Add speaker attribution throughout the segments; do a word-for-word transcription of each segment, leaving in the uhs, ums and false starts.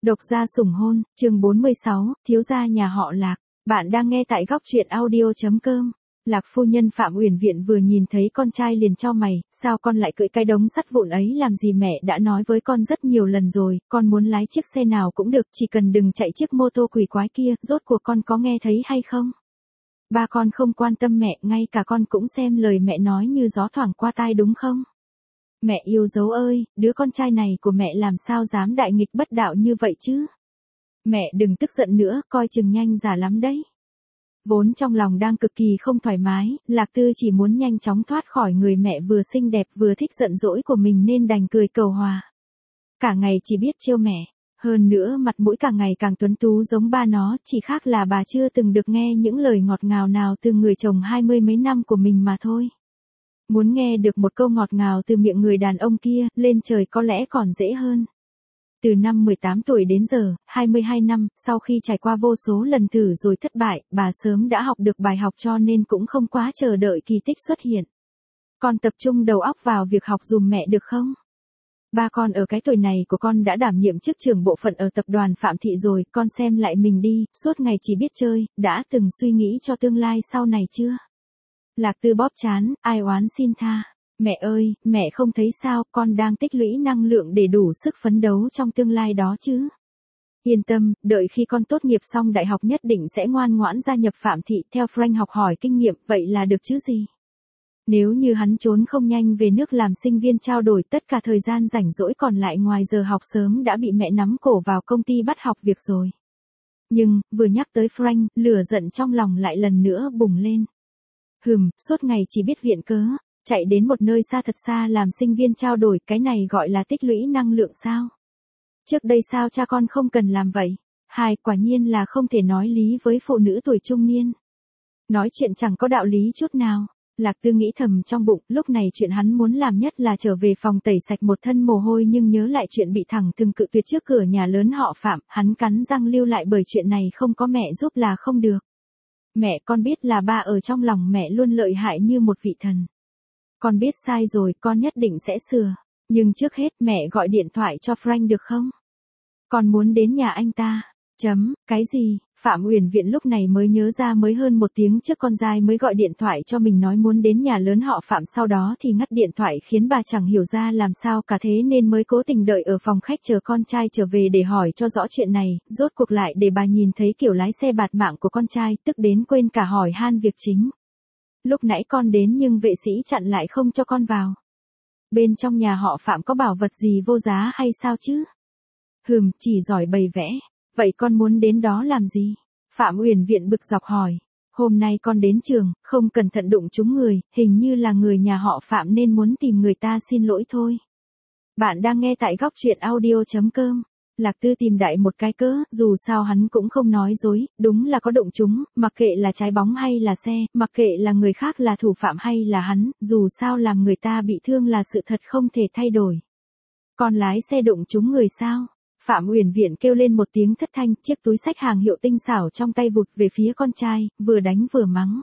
Speaker 1: Độc gia sủng hôn, chương bốn mươi sáu, thiếu gia nhà họ Lạc. Bạn đang nghe tại góc truyện audio chấm com. Lạc phu nhân Phạm Uyển Viện vừa nhìn thấy con trai liền chau mày, sao con lại cưỡi cái đống sắt vụn ấy làm gì, mẹ đã nói với con rất nhiều lần rồi, con muốn lái chiếc xe nào cũng được, chỉ cần đừng chạy chiếc mô tô quỷ quái kia, rốt cuộc con có nghe thấy hay không? Ba con không quan tâm mẹ, ngay cả con cũng xem lời mẹ nói như gió thoảng qua tai đúng không? Mẹ yêu dấu ơi, đứa con trai này của mẹ làm sao dám đại nghịch bất đạo như vậy chứ? Mẹ đừng tức giận nữa, coi chừng nhanh già lắm đấy. Vốn trong lòng đang cực kỳ không thoải mái, Lạc Tư chỉ muốn nhanh chóng thoát khỏi người mẹ vừa xinh đẹp vừa thích giận dỗi của mình nên đành cười cầu hòa. Cả ngày chỉ biết trêu mẹ, hơn nữa mặt mũi càng ngày càng tuấn tú giống ba nó, chỉ khác là bà chưa từng được nghe những lời ngọt ngào nào từ người chồng hai mươi mấy năm của mình mà thôi. Muốn nghe được một câu ngọt ngào từ miệng người đàn ông kia, lên trời có lẽ còn dễ hơn. Từ năm mười tám tuổi đến giờ, hai mươi hai năm, sau khi trải qua vô số lần thử rồi thất bại, bà sớm đã học được bài học cho nên cũng không quá chờ đợi kỳ tích xuất hiện. Con tập trung đầu óc vào việc học dùm mẹ được không? Ba con ở cái tuổi này của con đã đảm nhiệm chức trưởng bộ phận ở tập đoàn Phạm Thị rồi, con xem lại mình đi, suốt ngày chỉ biết chơi, đã từng suy nghĩ cho tương lai sau này chưa? Lạc Tư bóp trán, ai oán xin tha. Mẹ ơi, mẹ không thấy sao, con đang tích lũy năng lượng để đủ sức phấn đấu trong tương lai đó chứ. Yên tâm, đợi khi con tốt nghiệp xong đại học nhất định sẽ ngoan ngoãn gia nhập Phạm Thị theo Frank học hỏi kinh nghiệm, vậy là được chứ gì. Nếu như hắn trốn không nhanh về nước làm sinh viên trao đổi, tất cả thời gian rảnh rỗi còn lại ngoài giờ học sớm đã bị mẹ nắm cổ vào công ty bắt học việc rồi. Nhưng, vừa nhắc tới Frank, lửa giận trong lòng lại lần nữa bùng lên. Hừm, suốt ngày chỉ biết viện cớ, chạy đến một nơi xa thật xa làm sinh viên trao đổi, cái này gọi là tích lũy năng lượng sao? Trước đây sao cha con không cần làm vậy? Hai, quả nhiên là không thể nói lý với phụ nữ tuổi trung niên. Nói chuyện chẳng có đạo lý chút nào. Lạc Tư nghĩ thầm trong bụng, lúc này chuyện hắn muốn làm nhất là trở về phòng tẩy sạch một thân mồ hôi, nhưng nhớ lại chuyện bị thẳng thừng cự tuyệt trước cửa nhà lớn họ Phạm, hắn cắn răng lưu lại bởi chuyện này không có mẹ giúp là không được. Mẹ, con biết là ba ở trong lòng mẹ luôn lợi hại như một vị thần. Con biết sai rồi, con nhất định sẽ sửa. Nhưng trước hết mẹ gọi điện thoại cho Frank được không? Con muốn đến nhà anh ta. Chấm, cái gì? Phạm Uyển Viện lúc này mới nhớ ra mới hơn một tiếng trước con dai mới gọi điện thoại cho mình nói muốn đến nhà lớn họ Phạm, sau đó thì ngắt điện thoại khiến bà chẳng hiểu ra làm sao cả thế nên mới cố tình đợi ở phòng khách chờ con trai trở về để hỏi cho rõ chuyện này, rốt cuộc lại để bà nhìn thấy kiểu lái xe bạt mạng của con trai, tức đến quên cả hỏi han việc chính. Lúc nãy con đến nhưng vệ sĩ chặn lại không cho con vào. Bên trong nhà họ Phạm có bảo vật gì vô giá hay sao chứ? Hừm, chỉ giỏi bày vẽ. Vậy con muốn đến đó làm gì? Phạm Uyển Viện bực dọc hỏi. Hôm nay con đến trường, không cẩn thận đụng trúng người, hình như là người nhà họ Phạm nên muốn tìm người ta xin lỗi thôi. Bạn đang nghe tại góc truyện audio chấm com. Lạc Tư tìm đại một cái cớ, dù sao hắn cũng không nói dối, đúng là có đụng trúng, mặc kệ là trái bóng hay là xe, mặc kệ là người khác là thủ phạm hay là hắn, dù sao làm người ta bị thương là sự thật không thể thay đổi. Con lái xe đụng trúng người sao? Phạm Uyển Viện kêu lên một tiếng thất thanh, chiếc túi xách hàng hiệu tinh xảo trong tay vụt về phía con trai, vừa đánh vừa mắng.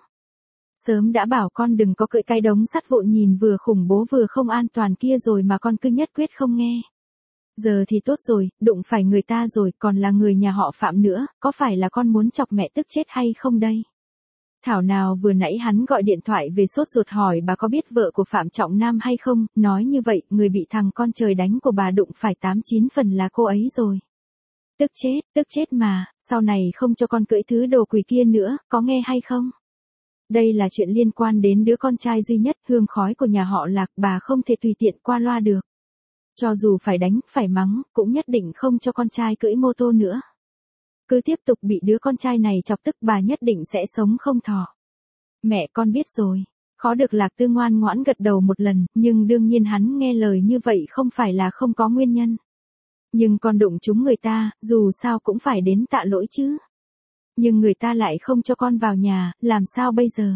Speaker 1: Sớm đã bảo con đừng có cưỡi cái đống sắt vụn nhìn vừa khủng bố vừa không an toàn kia rồi mà con cứ nhất quyết không nghe. Giờ thì tốt rồi, đụng phải người ta rồi, còn là người nhà họ Phạm nữa, có phải là con muốn chọc mẹ tức chết hay không đây? Thảo nào vừa nãy hắn gọi điện thoại về sốt ruột hỏi bà có biết vợ của Phạm Trọng Nam hay không, nói như vậy, người bị thằng con trời đánh của bà đụng phải tám chín phần là cô ấy rồi. Tức chết, tức chết mà, sau này không cho con cưỡi thứ đồ quỷ kia nữa, có nghe hay không? Đây là chuyện liên quan đến đứa con trai duy nhất, hương khói của nhà họ Lạc, bà không thể tùy tiện qua loa được. Cho dù phải đánh, phải mắng, cũng nhất định không cho con trai cưỡi mô tô nữa. Cứ tiếp tục bị đứa con trai này chọc tức bà nhất định sẽ sống không thọ. Mẹ con biết rồi. Khó được Lạc Tư ngoan ngoãn gật đầu một lần, nhưng đương nhiên hắn nghe lời như vậy không phải là không có nguyên nhân. Nhưng con đụng trúng người ta, dù sao cũng phải đến tạ lỗi chứ. Nhưng người ta lại không cho con vào nhà, làm sao bây giờ?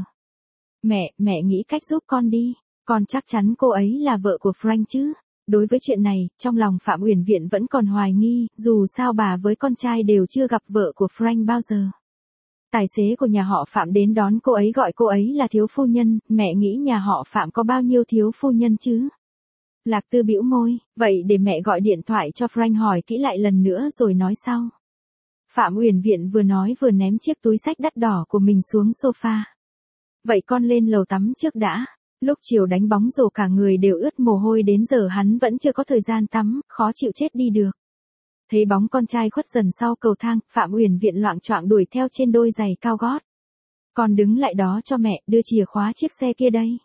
Speaker 1: Mẹ, mẹ nghĩ cách giúp con đi. Con chắc chắn cô ấy là vợ của Frank chứ. Đối với chuyện này, trong lòng Phạm Uyển Viện vẫn còn hoài nghi, dù sao bà với con trai đều chưa gặp vợ của Frank bao giờ. Tài xế của nhà họ Phạm đến đón cô ấy gọi cô ấy là thiếu phu nhân, mẹ nghĩ nhà họ Phạm có bao nhiêu thiếu phu nhân chứ? Lạc Tư bĩu môi, vậy để mẹ gọi điện thoại cho Frank hỏi kỹ lại lần nữa rồi nói sau. Phạm Uyển Viện vừa nói vừa ném chiếc túi xách đắt đỏ của mình xuống sofa. Vậy con lên lầu tắm trước đã. Lúc chiều đánh bóng rổ cả người đều ướt mồ hôi đến giờ hắn vẫn chưa có thời gian tắm, khó chịu chết đi được. Thấy bóng con trai khuất dần sau cầu thang, Phạm Uyển Viện loạng choạng đuổi theo trên đôi giày cao gót. Con đứng lại đó cho mẹ, đưa chìa khóa chiếc xe kia đây.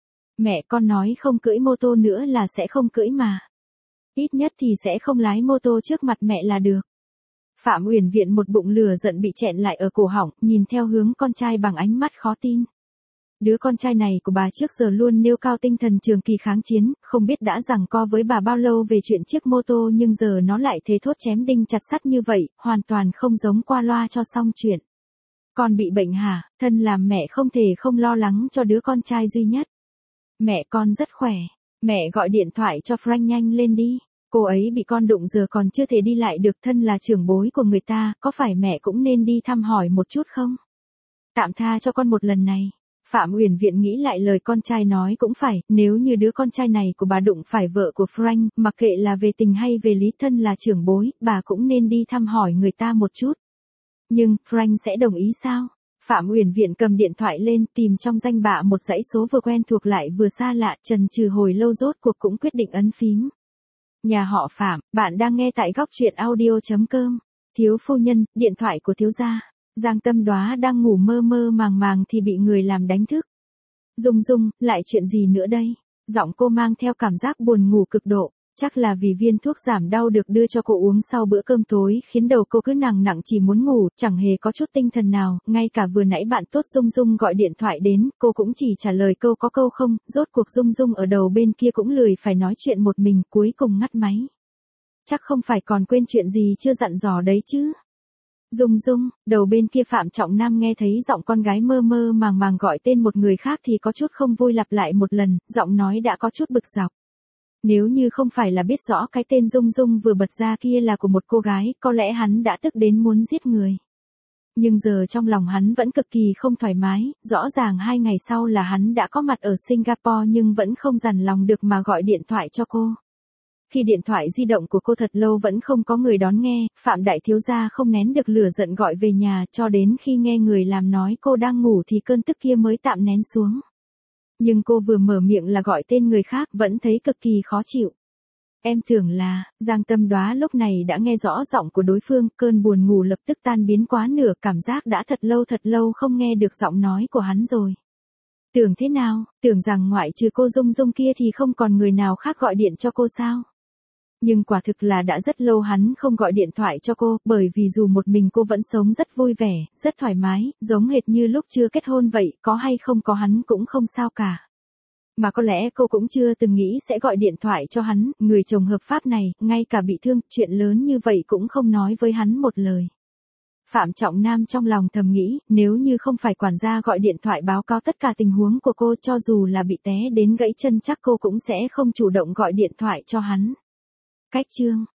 Speaker 1: Mẹ con nói không cưỡi mô tô nữa là sẽ không cưỡi mà. Ít nhất thì sẽ không lái mô tô trước mặt mẹ là được. Phạm Uyển Viện một bụng lửa giận bị chẹn lại ở cổ họng, nhìn theo hướng con trai bằng ánh mắt khó tin. Đứa con trai này của bà trước giờ luôn nêu cao tinh thần trường kỳ kháng chiến, không biết đã giằng co với bà bao lâu về chuyện chiếc mô tô nhưng giờ nó lại thế thốt chém đinh chặt sắt như vậy, hoàn toàn không giống qua loa cho xong chuyện. Con bị bệnh hả? Thân làm mẹ không thể không lo lắng cho đứa con trai duy nhất. Mẹ con rất khỏe. Mẹ gọi điện thoại cho Frank nhanh lên đi. Cô ấy bị con đụng giờ còn chưa thể đi lại được, thân là trưởng bối của người ta, có phải mẹ cũng nên đi thăm hỏi một chút không? Tạm tha cho con một lần này. Phạm Uyển Viện nghĩ lại lời con trai nói cũng phải, nếu như đứa con trai này của bà đụng phải vợ của Frank, mặc kệ là về tình hay về lý, thân là trưởng bối, bà cũng nên đi thăm hỏi người ta một chút. Nhưng, Frank sẽ đồng ý sao? Phạm Uyển Viện cầm điện thoại lên, tìm trong danh bạ một dãy số vừa quen thuộc lại vừa xa lạ, chần chừ hồi lâu rốt cuộc cũng quyết định ấn phím. Nhà họ Phạm, bạn đang nghe tại góc truyện audio chấm com. Thiếu phu nhân, điện thoại của thiếu gia. Giang Tâm Đoá đang ngủ mơ mơ màng màng thì bị người làm đánh thức. Dung Dung, lại chuyện gì nữa đây? Giọng cô mang theo cảm giác buồn ngủ cực độ. Chắc là vì viên thuốc giảm đau được đưa cho cô uống sau bữa cơm tối khiến đầu cô cứ nặng nặng chỉ muốn ngủ, chẳng hề có chút tinh thần nào, ngay cả vừa nãy bạn tốt Dung Dung gọi điện thoại đến, cô cũng chỉ trả lời câu có câu không, rốt cuộc Dung Dung ở đầu bên kia cũng lười phải nói chuyện một mình, cuối cùng ngắt máy. Chắc không phải còn quên chuyện gì chưa dặn dò đấy chứ. Dung Dung, đầu bên kia Phạm Trọng Nam nghe thấy giọng con gái mơ mơ màng màng gọi tên một người khác thì có chút không vui, lặp lại một lần, giọng nói đã có chút bực dọc. Nếu như không phải là biết rõ cái tên Dung Dung vừa bật ra kia là của một cô gái, có lẽ hắn đã tức đến muốn giết người. Nhưng giờ trong lòng hắn vẫn cực kỳ không thoải mái, rõ ràng hai ngày sau là hắn đã có mặt ở Singapore nhưng vẫn không dằn lòng được mà gọi điện thoại cho cô. Khi điện thoại di động của cô thật lâu vẫn không có người đón nghe, Phạm đại thiếu gia không nén được lửa giận gọi về nhà, cho đến khi nghe người làm nói cô đang ngủ thì cơn tức kia mới tạm nén xuống. Nhưng cô vừa mở miệng là gọi tên người khác, vẫn thấy cực kỳ khó chịu. Em tưởng là, Giang Tâm Đoá lúc này đã nghe rõ giọng của đối phương, cơn buồn ngủ lập tức tan biến quá nửa, cảm giác đã thật lâu thật lâu không nghe được giọng nói của hắn rồi. Tưởng thế nào, tưởng rằng ngoại trừ cô Dung Dung kia thì không còn người nào khác gọi điện cho cô sao? Nhưng quả thực là đã rất lâu hắn không gọi điện thoại cho cô, bởi vì dù một mình cô vẫn sống rất vui vẻ, rất thoải mái, giống hệt như lúc chưa kết hôn vậy, có hay không có hắn cũng không sao cả. Mà có lẽ cô cũng chưa từng nghĩ sẽ gọi điện thoại cho hắn, người chồng hợp pháp này, ngay cả bị thương, chuyện lớn như vậy cũng không nói với hắn một lời. Phạm Trọng Nam trong lòng thầm nghĩ, nếu như không phải quản gia gọi điện thoại báo cáo tất cả tình huống của cô, cho dù là bị té đến gãy chân chắc cô cũng sẽ không chủ động gọi điện thoại cho hắn. Cách chương